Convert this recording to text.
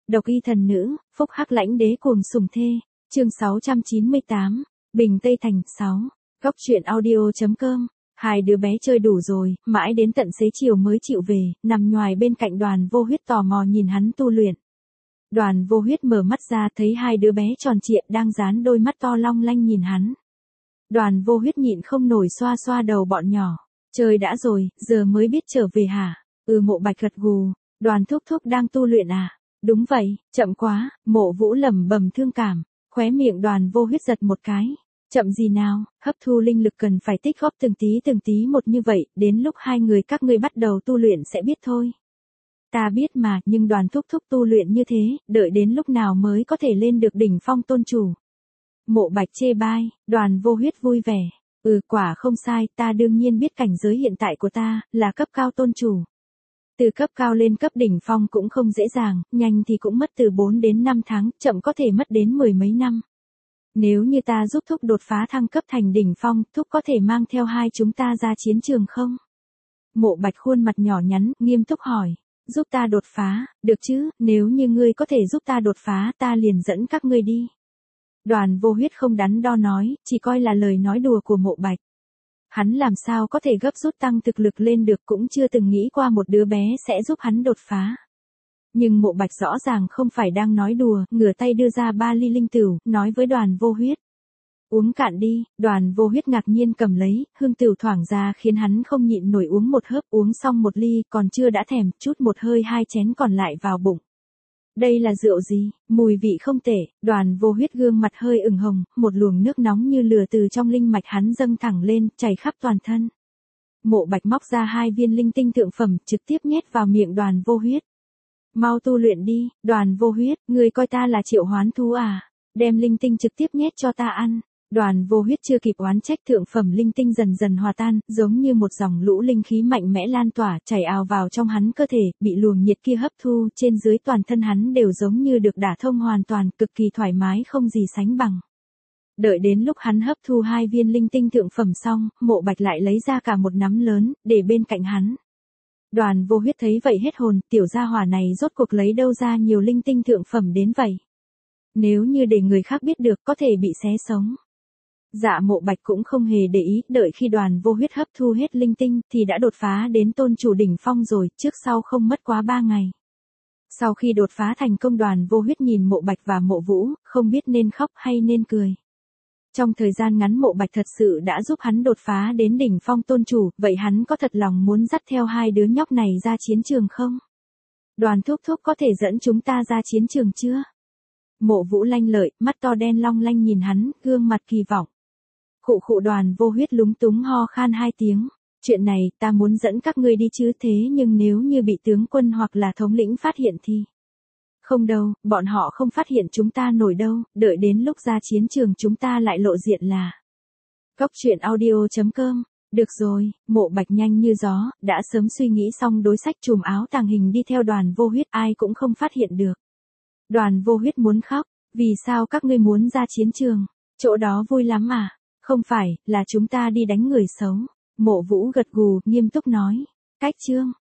Độc y thần nữ, phúc hắc lãnh đế cuồng sủng thê. Chương 698. Bình Tây Thành 6. Góc truyện audio.com. Hai đứa bé chơi đủ rồi, mãi đến tận xế chiều mới chịu về, nằm nhoài bên cạnh Đoàn Vô Huyết tò mò nhìn hắn tu luyện. Đoàn Vô Huyết mở mắt ra thấy hai đứa bé tròn trịa đang dán đôi mắt to long lanh nhìn hắn. Đoàn Vô Huyết nhịn không nổi xoa xoa đầu bọn nhỏ. Chơi đã rồi, giờ mới biết trở về hả? Mộ Bạch gật gù. Đoàn thúc thúc đang tu luyện à? Đúng vậy, chậm quá. Mộ Vũ lẩm bẩm thương cảm. Khóe miệng Đoàn Vô Huyết giật một cái. Chậm gì nào, hấp thu linh lực cần phải tích góp từng tí một như vậy, đến lúc hai người các ngươi bắt đầu tu luyện sẽ biết thôi. Ta biết mà, nhưng Đoàn thúc thúc tu luyện như thế, đợi đến lúc nào mới có thể lên được đỉnh phong tôn chủ. Mộ Bạch chê bai. Đoàn Vô Huyết vui vẻ. Quả không sai, ta đương nhiên biết cảnh giới hiện tại của ta, là cấp cao tôn chủ. Từ cấp cao lên cấp đỉnh phong cũng không dễ dàng, nhanh thì cũng mất từ 4 đến 5 tháng, chậm có thể mất đến 10 mấy năm. Nếu như ta giúp thúc đột phá thăng cấp thành đỉnh phong, thúc có thể mang theo hai chúng ta ra chiến trường không? Mộ Bạch khuôn mặt nhỏ nhắn, nghiêm túc hỏi. Giúp ta đột phá, được chứ, nếu như ngươi có thể giúp ta đột phá ta liền dẫn các ngươi đi. Đoàn Vô Huyết không đắn đo nói, chỉ coi là lời nói đùa của Mộ Bạch. Hắn làm sao có thể gấp rút tăng thực lực lên được, cũng chưa từng nghĩ qua một đứa bé sẽ giúp hắn đột phá. Nhưng Mộ Bạch rõ ràng không phải đang nói đùa, ngửa tay đưa ra 3 ly linh tửu, nói với Đoàn Vô Huyết. Uống cạn đi. Đoàn Vô Huyết ngạc nhiên cầm lấy, hương tửu thoảng ra khiến hắn không nhịn nổi uống một hớp, uống xong một ly, còn chưa đã thèm, chút một hơi 2 chén còn lại vào bụng. Đây là rượu gì, mùi vị không tệ. Đoàn Vô Huyết gương mặt hơi ửng hồng, một luồng nước nóng như lửa từ trong linh mạch hắn dâng thẳng lên, chảy khắp toàn thân. Mộ Bạch móc ra 2 viên linh tinh thượng phẩm, trực tiếp nhét vào miệng Đoàn Vô Huyết. Mau tu luyện đi. Đoàn Vô Huyết, ngươi coi ta là triệu hoán thú à? Đem linh tinh trực tiếp nhét cho ta ăn. Đoàn Vô Huyết chưa kịp oán trách, thượng phẩm linh tinh dần dần hòa tan, giống như một dòng lũ linh khí mạnh mẽ lan tỏa, chảy ào vào trong hắn cơ thể, bị luồng nhiệt kia hấp thu, trên dưới toàn thân hắn đều giống như được đả thông hoàn toàn, cực kỳ thoải mái không gì sánh bằng. Đợi đến lúc hắn hấp thu 2 viên linh tinh thượng phẩm xong, Mộ Bạch lại lấy ra cả một nắm lớn, để bên cạnh hắn. Đoàn Vô Huyết thấy vậy hết hồn, tiểu gia hỏa này rốt cuộc lấy đâu ra nhiều linh tinh thượng phẩm đến vậy. Nếu như để người khác biết được có thể bị xé sống. Dạ Mộ Bạch cũng không hề để ý, đợi khi Đoàn Vô Huyết hấp thu hết linh tinh thì đã đột phá đến tôn chủ đỉnh phong rồi, trước sau không mất quá 3 ngày. Sau khi đột phá thành công, Đoàn Vô Huyết nhìn Mộ Bạch và Mộ Vũ, không biết nên khóc hay nên cười. Trong thời gian ngắn Mộ Bạch thật sự đã giúp hắn đột phá đến đỉnh phong tôn chủ, vậy hắn có thật lòng muốn dắt theo hai đứa nhóc này ra chiến trường không? Đoàn thúc thúc có thể dẫn chúng ta ra chiến trường chưa? Mộ Vũ lanh lợi, mắt to đen long lanh nhìn hắn, gương mặt kỳ vọng. Khụ Đoàn Vô Huyết lúng túng ho khan 2 tiếng. Chuyện này ta muốn dẫn các ngươi đi chứ, thế nhưng nếu như bị tướng quân hoặc là thống lĩnh phát hiện thì... Không đâu, bọn họ không phát hiện chúng ta nổi đâu, đợi đến lúc ra chiến trường chúng ta lại lộ diện là. Góc truyện audio.com. Được rồi. Mộ Bạch nhanh như gió, đã sớm suy nghĩ xong đối sách, chùm áo tàng hình đi theo Đoàn Vô Huyết, ai cũng không phát hiện được. Đoàn Vô Huyết muốn khóc. Vì sao các ngươi muốn ra chiến trường? Chỗ đó vui lắm à? Không phải, là chúng ta đi đánh người xấu. Mộ Vũ gật gù, nghiêm túc nói. Cách chương.